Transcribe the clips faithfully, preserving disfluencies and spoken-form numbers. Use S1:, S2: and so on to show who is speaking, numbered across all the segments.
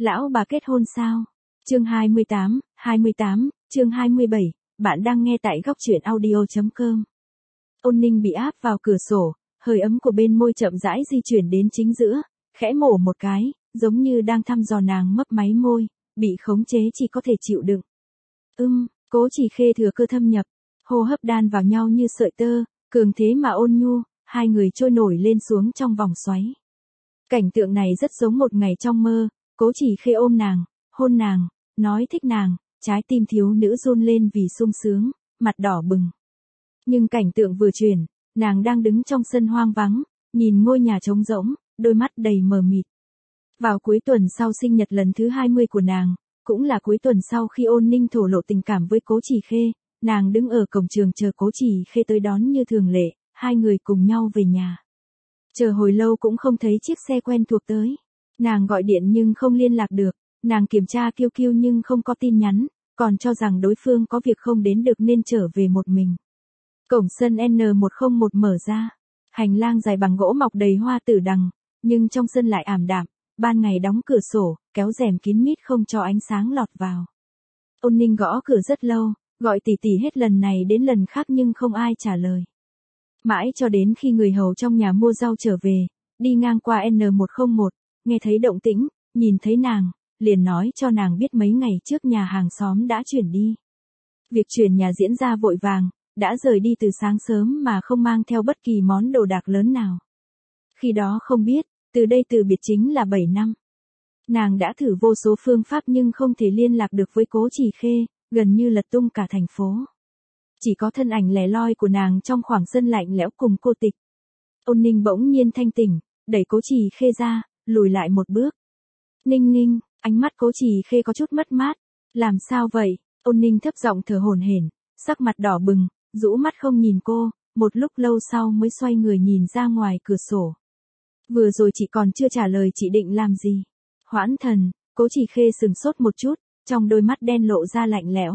S1: Lão bà kết hôn sao? Chương hai mươi tám, hai mươi tám, chương hai mươi bảy, bạn đang nghe tại góc truyện audio chấm com. Ôn Ninh bị áp vào cửa sổ, hơi ấm của bên môi chậm rãi di chuyển đến chính giữa, khẽ mổ một cái, giống như đang thăm dò nàng mấp máy môi, bị khống chế chỉ có thể chịu đựng. Ưm, Cố Chỉ Khê thừa cơ thâm nhập, hô hấp đan vào nhau như sợi tơ, cường thế mà ôn nhu, hai người trôi nổi lên xuống trong vòng xoáy. Cảnh tượng này rất giống một ngày trong mơ, Cố Chỉ Khê ôm nàng, hôn nàng, nói thích nàng, trái tim thiếu nữ run lên vì sung sướng, mặt đỏ bừng. Nhưng cảnh tượng vừa chuyển, nàng đang đứng trong sân hoang vắng, nhìn ngôi nhà trống rỗng, đôi mắt đầy mờ mịt. Vào cuối tuần sau sinh nhật lần thứ hai mươi của nàng, cũng là cuối tuần sau khi Ôn Ninh thổ lộ tình cảm với Cố Chỉ Khê, nàng đứng ở cổng trường chờ Cố Chỉ Khê tới đón như thường lệ, hai người cùng nhau về nhà. Chờ hồi lâu cũng không thấy chiếc xe quen thuộc tới. Nàng gọi điện nhưng không liên lạc được, nàng kiểm tra Q Q nhưng không có tin nhắn, còn cho rằng đối phương có việc không đến được nên trở về một mình. Cổng sân N một không một mở ra, hành lang dài bằng gỗ mọc đầy hoa tử đằng, nhưng trong sân lại ảm đạm, ban ngày đóng cửa sổ, kéo rèm kín mít không cho ánh sáng lọt vào. Ôn Ninh gõ cửa rất lâu, gọi tỉ tỉ hết lần này đến lần khác nhưng không ai trả lời. Mãi cho đến khi người hầu trong nhà mua rau trở về, đi ngang qua N một không một, nghe thấy động tĩnh, nhìn thấy nàng, liền nói cho nàng biết mấy ngày trước nhà hàng xóm đã chuyển đi. Việc chuyển nhà diễn ra vội vàng, đã rời đi từ sáng sớm mà không mang theo bất kỳ món đồ đạc lớn nào. Khi đó không biết, từ đây từ biệt chính là bảy năm. Nàng đã thử vô số phương pháp nhưng không thể liên lạc được với Cố Chỉ Khê, gần như lật tung cả thành phố. Chỉ có thân ảnh lẻ loi của nàng trong khoảng sân lạnh lẽo cùng cô tịch. Ôn Ninh bỗng nhiên thanh tỉnh, đẩy Cố Chỉ Khê ra, lùi lại một bước. Ninh Ninh, ánh mắt Cố Chỉ Khê có chút mất mát. Làm sao vậy? Ôn Ninh thấp giọng thở hổn hển, sắc mặt đỏ bừng, rũ mắt không nhìn cô, một lúc lâu sau mới xoay người nhìn ra ngoài cửa sổ. Vừa rồi chị còn chưa trả lời chị định làm gì. Hoãn thần, Cố Chỉ Khê sừng sốt một chút, trong đôi mắt đen lộ ra lạnh lẽo.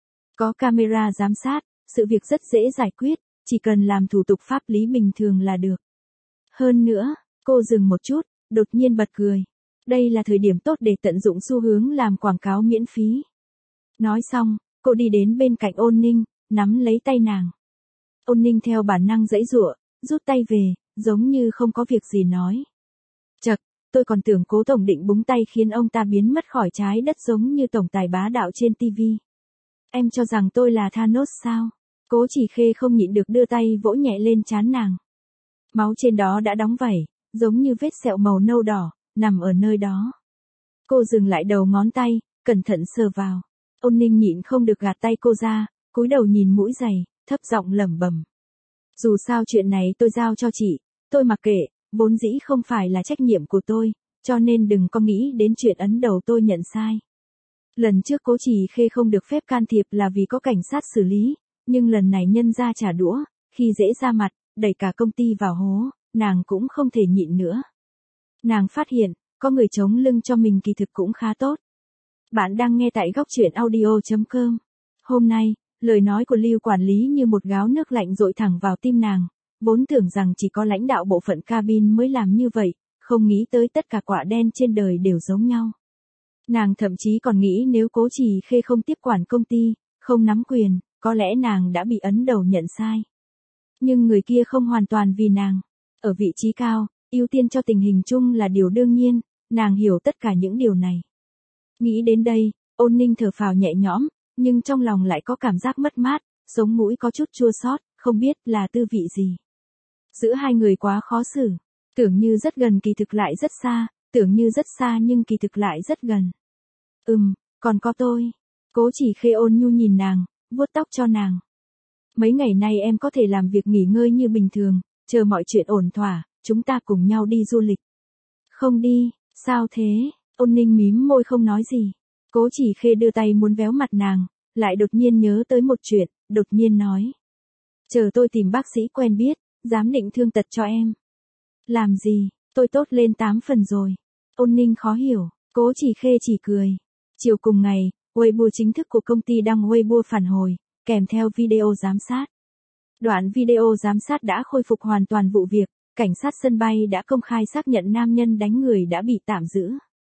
S1: Có camera giám sát, sự việc rất dễ giải quyết, chỉ cần làm thủ tục pháp lý bình thường là được. Hơn nữa, cô dừng một chút, đột nhiên bật cười. Đây là thời điểm tốt để tận dụng xu hướng làm quảng cáo miễn phí. Nói xong, cô đi đến bên cạnh Ôn Ninh, nắm lấy tay nàng. Ôn Ninh theo bản năng giãy giụa, rút tay về, giống như không có việc gì nói. Chậc, tôi còn tưởng Cố tổng định búng tay khiến ông ta biến mất khỏi trái đất giống như tổng tài bá đạo trên ti vi. Em cho rằng tôi là Thanos sao? Cố Chỉ Khê không nhịn được đưa tay vỗ nhẹ lên trán nàng. Máu trên đó đã đóng vảy, giống như vết sẹo màu nâu đỏ, nằm ở nơi đó. Cô dừng lại đầu ngón tay, cẩn thận sờ vào. Ôn Ninh nhịn không được gạt tay cô ra, cúi đầu nhìn mũi giày, thấp giọng lẩm bẩm. Dù sao chuyện này tôi giao cho chị, tôi mặc kệ, vốn dĩ không phải là trách nhiệm của tôi, cho nên đừng có nghĩ đến chuyện ấn đầu tôi nhận sai. Lần trước Cố Chỉ Khê không được phép can thiệp là vì có cảnh sát xử lý, nhưng lần này nhân ra trả đũa, khi dễ ra mặt, đẩy cả công ty vào hố, nàng cũng không thể nhịn nữa. Nàng phát hiện, có người chống lưng cho mình kỳ thực cũng khá tốt. Bạn đang nghe tại góc truyện audio chấm com. Hôm nay, lời nói của Lưu quản lý như một gáo nước lạnh dội thẳng vào tim nàng, vốn tưởng rằng chỉ có lãnh đạo bộ phận cabin mới làm như vậy, không nghĩ tới tất cả quả đen trên đời đều giống nhau. Nàng thậm chí còn nghĩ nếu Cố Chỉ Khê không tiếp quản công ty, không nắm quyền, có lẽ nàng đã bị ấn đầu nhận sai. Nhưng người kia không hoàn toàn vì nàng. Ở vị trí cao, ưu tiên cho tình hình chung là điều đương nhiên, nàng hiểu tất cả những điều này. Nghĩ đến đây, Ôn Ninh thở phào nhẹ nhõm, nhưng trong lòng lại có cảm giác mất mát, sống mũi có chút chua xót, không biết là tư vị gì. Giữa hai người quá khó xử, tưởng như rất gần kỳ thực lại rất xa, tưởng như rất xa nhưng kỳ thực lại rất gần. Ừm, còn có tôi. Cố Chỉ Khê ôn nhu nhìn nàng, vuốt tóc cho nàng. Mấy ngày nay em có thể làm việc nghỉ ngơi như bình thường, chờ mọi chuyện ổn thỏa, chúng ta cùng nhau đi du lịch. Không đi, sao thế? Ôn Ninh mím môi không nói gì. Cố Chỉ Khê đưa tay muốn véo mặt nàng, lại đột nhiên nhớ tới một chuyện, đột nhiên nói. Chờ tôi tìm bác sĩ quen biết, giám định thương tật cho em. Làm gì, tôi tốt lên tám phần rồi. Ôn Ninh khó hiểu, Cố Chỉ Khê chỉ cười. Chiều cùng ngày, Weibo chính thức của công ty đăng Weibo phản hồi, kèm theo video giám sát. Đoạn video giám sát đã khôi phục hoàn toàn vụ việc, cảnh sát sân bay đã công khai xác nhận nam nhân đánh người đã bị tạm giữ.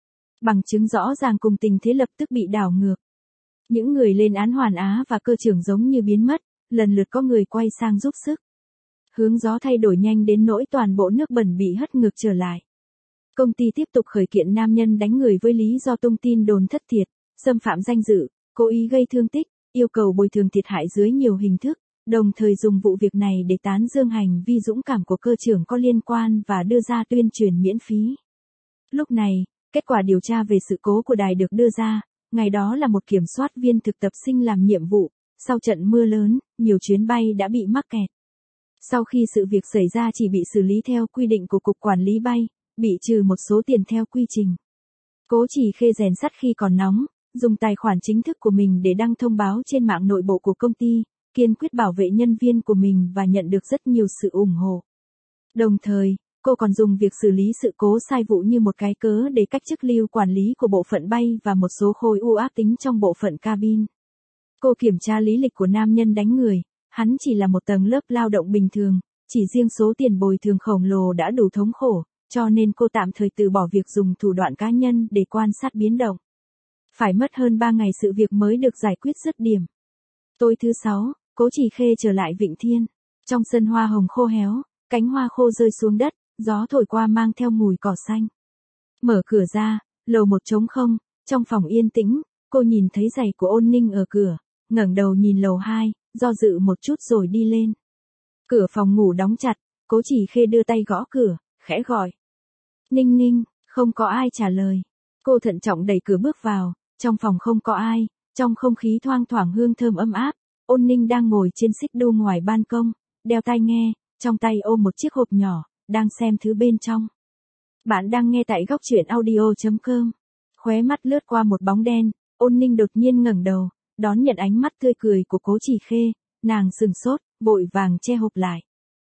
S1: Bằng chứng rõ ràng cùng tình thế lập tức bị đảo ngược. Những người lên án Hoàn Á và cơ trưởng giống như biến mất, lần lượt có người quay sang giúp sức. Hướng gió thay đổi nhanh đến nỗi toàn bộ nước bẩn bị hất ngược trở lại. Công ty tiếp tục khởi kiện nam nhân đánh người với lý do tung tin đồn thất thiệt, xâm phạm danh dự, cố ý gây thương tích, yêu cầu bồi thường thiệt hại dưới nhiều hình thức, đồng thời dùng vụ việc này để tán dương hành vi dũng cảm của cơ trưởng có liên quan và đưa ra tuyên truyền miễn phí. Lúc này, kết quả điều tra về sự cố của đài được đưa ra, ngày đó là một kiểm soát viên thực tập sinh làm nhiệm vụ, sau trận mưa lớn, nhiều chuyến bay đã bị mắc kẹt. Sau khi sự việc xảy ra chỉ bị xử lý theo quy định của Cục Quản lý Bay, bị trừ một số tiền theo quy trình. Cố Chỉ Khê rèn sắt khi còn nóng, dùng tài khoản chính thức của mình để đăng thông báo trên mạng nội bộ của công ty, kiên quyết bảo vệ nhân viên của mình và nhận được rất nhiều sự ủng hộ. Đồng thời, cô còn dùng việc xử lý sự cố sai vụ như một cái cớ để cách chức lưu quản lý của bộ phận bay và một số khối u ác tính trong bộ phận cabin. Cô kiểm tra lý lịch của nam nhân đánh người, hắn chỉ là một tầng lớp lao động bình thường, chỉ riêng số tiền bồi thường khổng lồ đã đủ thống khổ, cho nên cô tạm thời từ bỏ việc dùng thủ đoạn cá nhân để quan sát biến động. Phải mất hơn ba ngày sự việc mới được giải quyết dứt điểm. Tối thứ sáu, Cố Chỉ Khê trở lại Vịnh Thiên. Trong sân hoa hồng khô héo, cánh hoa khô rơi xuống đất, gió thổi qua mang theo mùi cỏ xanh. Mở cửa ra, lầu một trống không, trong phòng yên tĩnh, cô nhìn thấy giày của Ôn Ninh ở cửa, ngẩng đầu nhìn lầu hai, do dự một chút rồi đi lên. Cửa phòng ngủ đóng chặt, Cố Chỉ Khê đưa tay gõ cửa, khẽ gọi. Ninh Ninh, không có ai trả lời. Cô thận trọng đẩy cửa bước vào, trong phòng không có ai, trong không khí thoang thoảng hương thơm ấm áp. Ôn Ninh đang ngồi trên xích đu ngoài ban công, đeo tai nghe, trong tay ôm một chiếc hộp nhỏ, đang xem thứ bên trong. Bạn đang nghe tại góc truyện audio chấm com. Khóe mắt lướt qua một bóng đen, Ôn Ninh đột nhiên ngẩng đầu, đón nhận ánh mắt tươi cười của Cố Chỉ Khê, nàng sừng sốt, vội vàng che hộp lại.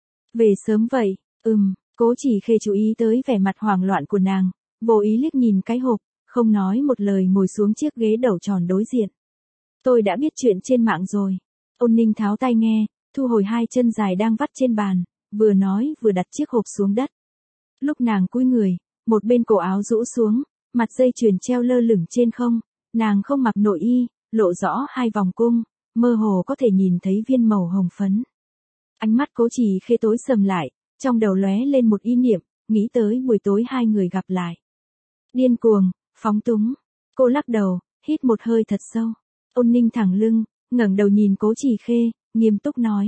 S1: Về sớm vậy, ừm, Cố Chỉ Khê chú ý tới vẻ mặt hoảng loạn của nàng, vô ý liếc nhìn cái hộp, không nói một lời ngồi xuống chiếc ghế đầu tròn đối diện. Tôi đã biết chuyện trên mạng rồi. Ôn Ninh tháo tai nghe, thu hồi hai chân dài đang vắt trên bàn, vừa nói vừa đặt chiếc hộp xuống đất. Lúc nàng cúi người, một bên cổ áo rũ xuống, mặt dây chuyền treo lơ lửng trên không, nàng không mặc nội y, lộ rõ hai vòng cung, mơ hồ có thể nhìn thấy viên màu hồng phấn. Ánh mắt Cố Chỉ Khê tối sầm lại, trong đầu lóe lên một ý niệm, nghĩ tới buổi tối hai người gặp lại. Điên cuồng, phóng túng. Cô lắc đầu, hít một hơi thật sâu. Ôn Ninh thẳng lưng, ngẩng đầu nhìn Cố Chỉ Khê, nghiêm túc nói.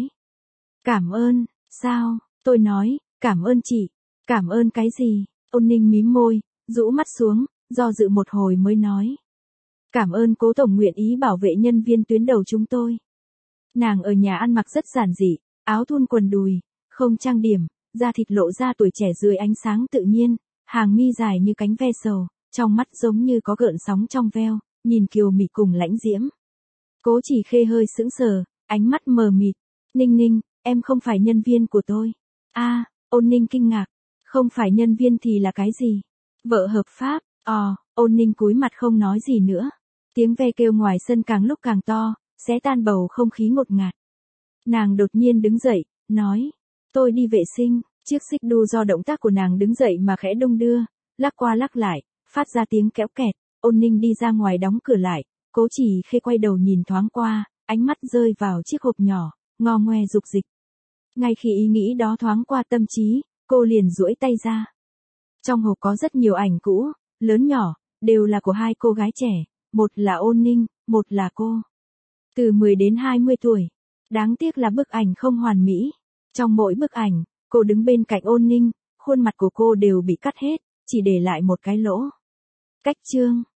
S1: Cảm ơn, sao? Tôi nói, cảm ơn chị. Cảm ơn cái gì? Ôn Ninh mím môi, rũ mắt xuống, do dự một hồi mới nói. Cảm ơn Cố tổng nguyện ý bảo vệ nhân viên tuyến đầu chúng tôi. Nàng ở nhà ăn mặc rất giản dị, áo thun quần đùi, không trang điểm, da thịt lộ ra tuổi trẻ dưới ánh sáng tự nhiên, hàng mi dài như cánh ve sầu, trong mắt giống như có gợn sóng trong veo, nhìn kiều mị cùng lãnh diễm. Cố Chỉ Khê hơi sững sờ, ánh mắt mờ mịt. Ninh Ninh, em không phải nhân viên của tôi. A, à, Ôn Ninh kinh ngạc. Không phải nhân viên thì là cái gì? Vợ hợp pháp. Ờ, Ôn Ninh cúi mặt không nói gì nữa. Tiếng ve kêu ngoài sân càng lúc càng to, xé tan bầu không khí ngột ngạt. Nàng đột nhiên đứng dậy, nói. Tôi đi vệ sinh. Chiếc xích đu do động tác của nàng đứng dậy mà khẽ đung đưa, lắc qua lắc lại, phát ra tiếng kéo kẹt. Ôn Ninh đi ra ngoài đóng cửa lại. Cố Chỉ Khê quay đầu nhìn thoáng qua, ánh mắt rơi vào chiếc hộp nhỏ, ngo ngoe dục dịch. Ngay khi ý nghĩ đó thoáng qua tâm trí, cô liền duỗi tay ra. Trong hộp có rất nhiều ảnh cũ, lớn nhỏ, đều là của hai cô gái trẻ, một là Ôn Ninh, một là cô. Từ mười đến hai mươi tuổi. Đáng tiếc là bức ảnh không hoàn mỹ. Trong mỗi bức ảnh, cô đứng bên cạnh Ôn Ninh, khuôn mặt của cô đều bị cắt hết, chỉ để lại một cái lỗ. Cách chương